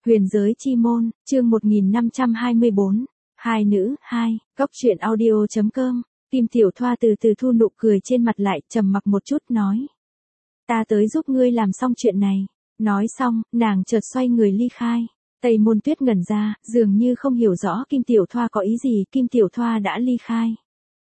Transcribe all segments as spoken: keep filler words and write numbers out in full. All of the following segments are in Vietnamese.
Huyền giới chi môn, chương một nghìn năm trăm hai mươi bốn. Hai nữ, hai, góc truyện audio.com. Kim Tiểu Thoa từ từ thu nụ cười trên mặt lại, trầm mặc một chút nói. Ta tới giúp ngươi làm xong chuyện này. Nói xong, nàng chợt xoay người ly khai. Tây Môn Tuyết ngẩn ra, dường như không hiểu rõ Kim Tiểu Thoa có ý gì. Kim Tiểu Thoa đã ly khai.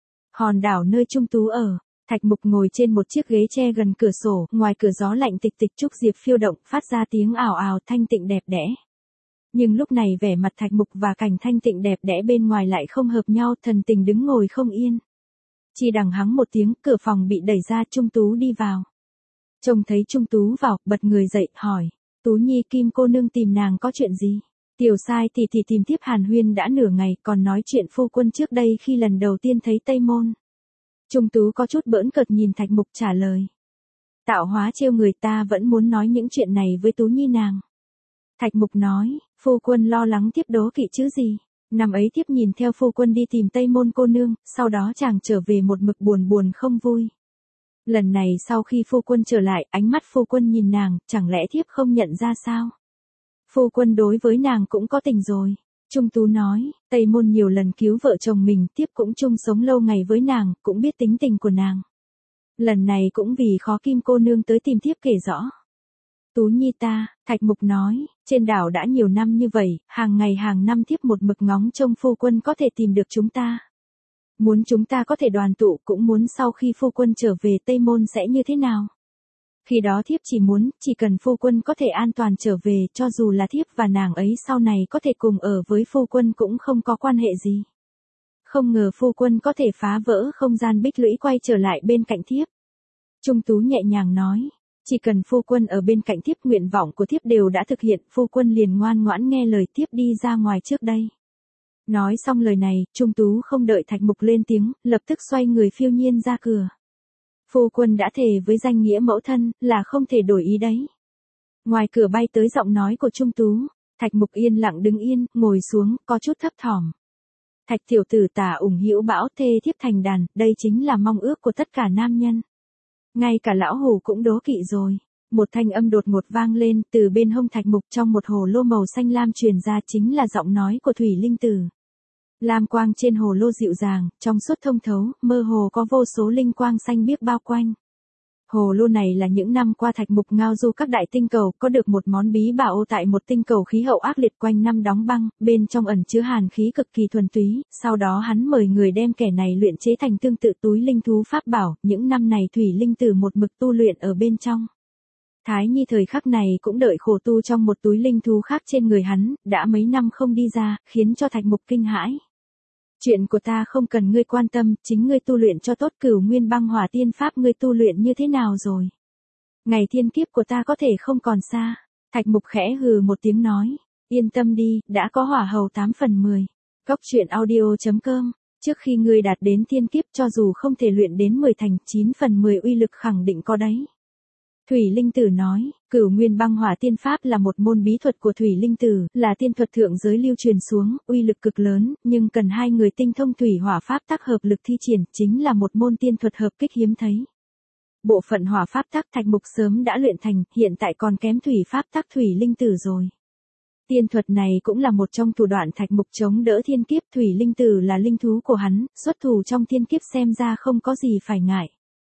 Hòn đảo nơi Trung Tú ở. Thạch Mục ngồi trên một chiếc ghế tre gần cửa sổ, ngoài cửa gió lạnh tịch tịch trúc diệp phiêu động, phát ra tiếng ào ào thanh tịnh đẹp đẽ. Nhưng lúc này vẻ mặt Thạch Mục và cảnh thanh tịnh đẹp đẽ bên ngoài lại không hợp nhau, thần tình đứng ngồi không yên. Chỉ đằng hắng một tiếng, cửa phòng bị đẩy ra, Trung Tú đi vào. Trông thấy Trung Tú vào, bật người dậy, hỏi, Tú Nhi, Kim cô nương tìm nàng có chuyện gì? Tiểu Sai tỷ tỷ tìm tiếp Hàn Huyên đã nửa ngày, còn nói chuyện phu quân trước đây khi lần đầu tiên thấy Tây Môn. Trung Tú có chút bỡn cợt nhìn Thạch Mục trả lời. Tạo hóa trêu người, ta vẫn muốn nói những chuyện này với Tú Nhi nàng. Thạch Mục nói, phu quân lo lắng tiếp đố kỵ chứ gì. Năm ấy tiếp nhìn theo phu quân đi tìm Tây Môn cô nương, sau đó chàng trở về một mực buồn buồn không vui. Lần này sau khi phu quân trở lại, ánh mắt phu quân nhìn nàng, chẳng lẽ thiếp không nhận ra sao? Phu quân đối với nàng cũng có tình rồi. Trung Tú nói, Tây Môn nhiều lần cứu vợ chồng mình, tiếp cũng chung sống lâu ngày với nàng, cũng biết tính tình của nàng. Lần này cũng vì khó Kim cô nương tới tìm tiếp kể rõ. Tú Nhi ta, Thạch Mục nói, trên đảo đã nhiều năm như vậy, hàng ngày hàng năm tiếp một mực ngóng trông phu quân có thể tìm được chúng ta. Muốn chúng ta có thể đoàn tụ, cũng muốn sau khi phu quân trở về Tây Môn sẽ như thế nào. Khi đó thiếp chỉ muốn, chỉ cần phu quân có thể an toàn trở về, cho dù là thiếp và nàng ấy sau này có thể cùng ở với phu quân cũng không có quan hệ gì. Không ngờ phu quân có thể phá vỡ không gian bích lũy quay trở lại bên cạnh thiếp. Trung Tú nhẹ nhàng nói, chỉ cần phu quân ở bên cạnh thiếp, nguyện vọng của thiếp đều đã thực hiện, phu quân liền ngoan ngoãn nghe lời thiếp đi ra ngoài trước đây. Nói xong lời này, Trung Tú không đợi Thạch Mục lên tiếng, lập tức xoay người phiêu nhiên ra cửa. Phu quân đã thề với danh nghĩa mẫu thân, là không thể đổi ý đấy. Ngoài cửa bay tới giọng nói của Trung Tú, Thạch Mục yên lặng đứng yên, ngồi xuống, có chút thấp thỏm. Thạch tiểu tử tả ủng hữu bão thê thiếp thành đàn, đây chính là mong ước của tất cả nam nhân. Ngay cả lão hủ cũng đố kỵ rồi. Một thanh âm đột ngột vang lên, từ bên hông Thạch Mục trong một hồ lô màu xanh lam truyền ra, chính là giọng nói của Thủy Linh Tử. Lam quang trên hồ lô dịu dàng, trong suốt thông thấu, mơ hồ có vô số linh quang xanh biếc bao quanh. Hồ lô này là những năm qua Thạch Mục ngao du các đại tinh cầu, có được một món bí bảo tại một tinh cầu khí hậu ác liệt quanh năm đóng băng, bên trong ẩn chứa hàn khí cực kỳ thuần túy, sau đó hắn mời người đem kẻ này luyện chế thành tương tự túi linh thú pháp bảo, những năm này Thủy Linh Tử một mực tu luyện ở bên trong. Thái Nhi thời khắc này cũng đợi khổ tu trong một túi linh thú khác trên người hắn, đã mấy năm không đi ra, khiến cho Thạch Mục kinh hãi. Chuyện của ta không cần ngươi quan tâm, chính ngươi tu luyện cho tốt. Cửu Nguyên Băng Hỏa Tiên Pháp ngươi tu luyện như thế nào rồi? Ngày thiên kiếp của ta có thể không còn xa. Thạch Mục khẽ hừ một tiếng nói, yên tâm đi, đã có hỏa hầu tám phần mười. Góc truyện audio.com, trước khi ngươi đạt đến thiên kiếp cho dù không thể luyện đến mười thành, chín phần mười uy lực khẳng định có đấy. Thủy Linh Tử nói, Cửu Nguyên Băng Hỏa Tiên Pháp là một môn bí thuật của Thủy Linh Tử, là tiên thuật thượng giới lưu truyền xuống, uy lực cực lớn, nhưng cần hai người tinh thông thủy hỏa pháp tắc hợp lực thi triển, chính là một môn tiên thuật hợp kích hiếm thấy. Bộ phận hỏa pháp tắc Thạch Mục sớm đã luyện thành, hiện tại còn kém thủy pháp tắc Thủy Linh Tử rồi. Tiên thuật này cũng là một trong thủ đoạn Thạch Mục chống đỡ thiên kiếp. Thủy Linh Tử là linh thú của hắn, xuất thủ trong thiên kiếp xem ra không có gì phải ngại.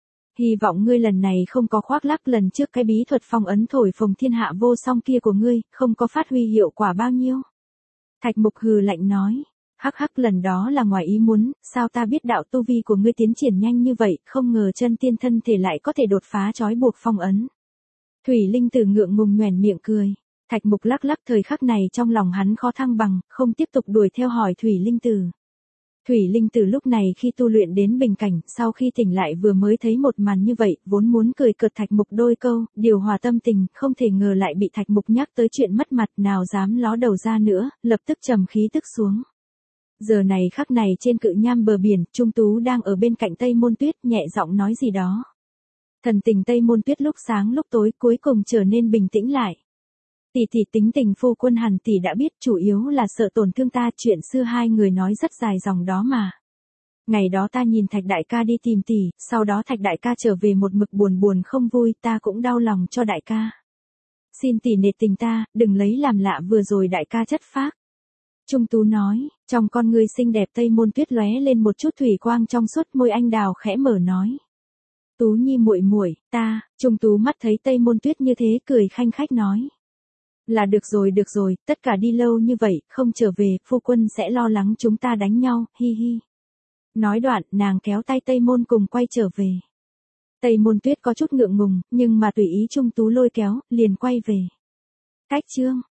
Hy vọng ngươi lần này không có khoác lác, lần trước cái bí thuật phong ấn thổi phồng thiên hạ vô song kia của ngươi, không có phát huy hiệu quả bao nhiêu. Thạch Mục hừ lạnh nói, hắc hắc, lần đó là ngoài ý muốn, sao ta biết đạo tu vi của ngươi tiến triển nhanh như vậy, không ngờ chân tiên thân thể lại có thể đột phá trói buộc phong ấn. Thủy Linh Tử ngượng ngùng nhoẻn miệng cười. Thạch Mục lắc lắc, thời khắc này trong lòng hắn khó thăng bằng, không tiếp tục đuổi theo hỏi Thủy Linh Tử. Thủy Linh Tử lúc này khi tu luyện đến bình cảnh, sau khi tỉnh lại vừa mới thấy một màn như vậy, vốn muốn cười cợt Thạch Mục đôi câu, điều hòa tâm tình, không thể ngờ lại bị Thạch Mục nhắc tới chuyện mất mặt, nào dám ló đầu ra nữa, lập tức trầm khí tức xuống. Giờ này khắc này trên cự nham bờ biển, Trung Tú đang ở bên cạnh Tây Môn Tuyết, nhẹ giọng nói gì đó. Thần tình Tây Môn Tuyết lúc sáng lúc tối cuối cùng trở nên bình tĩnh lại. Tỷ tỷ, tính tình phu quân hẳn tỷ đã biết, chủ yếu là sợ tổn thương ta, chuyện xưa hai người nói rất dài dòng đó mà. Ngày đó ta nhìn Thạch đại ca đi tìm tỷ, sau đó Thạch đại ca trở về một mực buồn buồn không vui, ta cũng đau lòng cho đại ca. Xin tỷ nể tình ta, đừng lấy làm lạ vừa rồi đại ca chất phác. Trung Tú nói, trong con người xinh đẹp Tây Môn Tuyết lóe lên một chút thủy quang trong suốt, môi anh đào khẽ mở nói. Tú Nhi muội muội, ta, Trung Tú mắt thấy Tây Môn Tuyết như thế cười khanh khách nói. Là được rồi được rồi, tất cả đi lâu như vậy, không trở về, phu quân sẽ lo lắng chúng ta đánh nhau, hi hi. Nói đoạn, nàng kéo tay Tây Môn cùng quay trở về. Tây Môn Tuyết có chút ngượng ngùng, nhưng mà tùy ý Trung Tú lôi kéo, liền quay về. Cách chương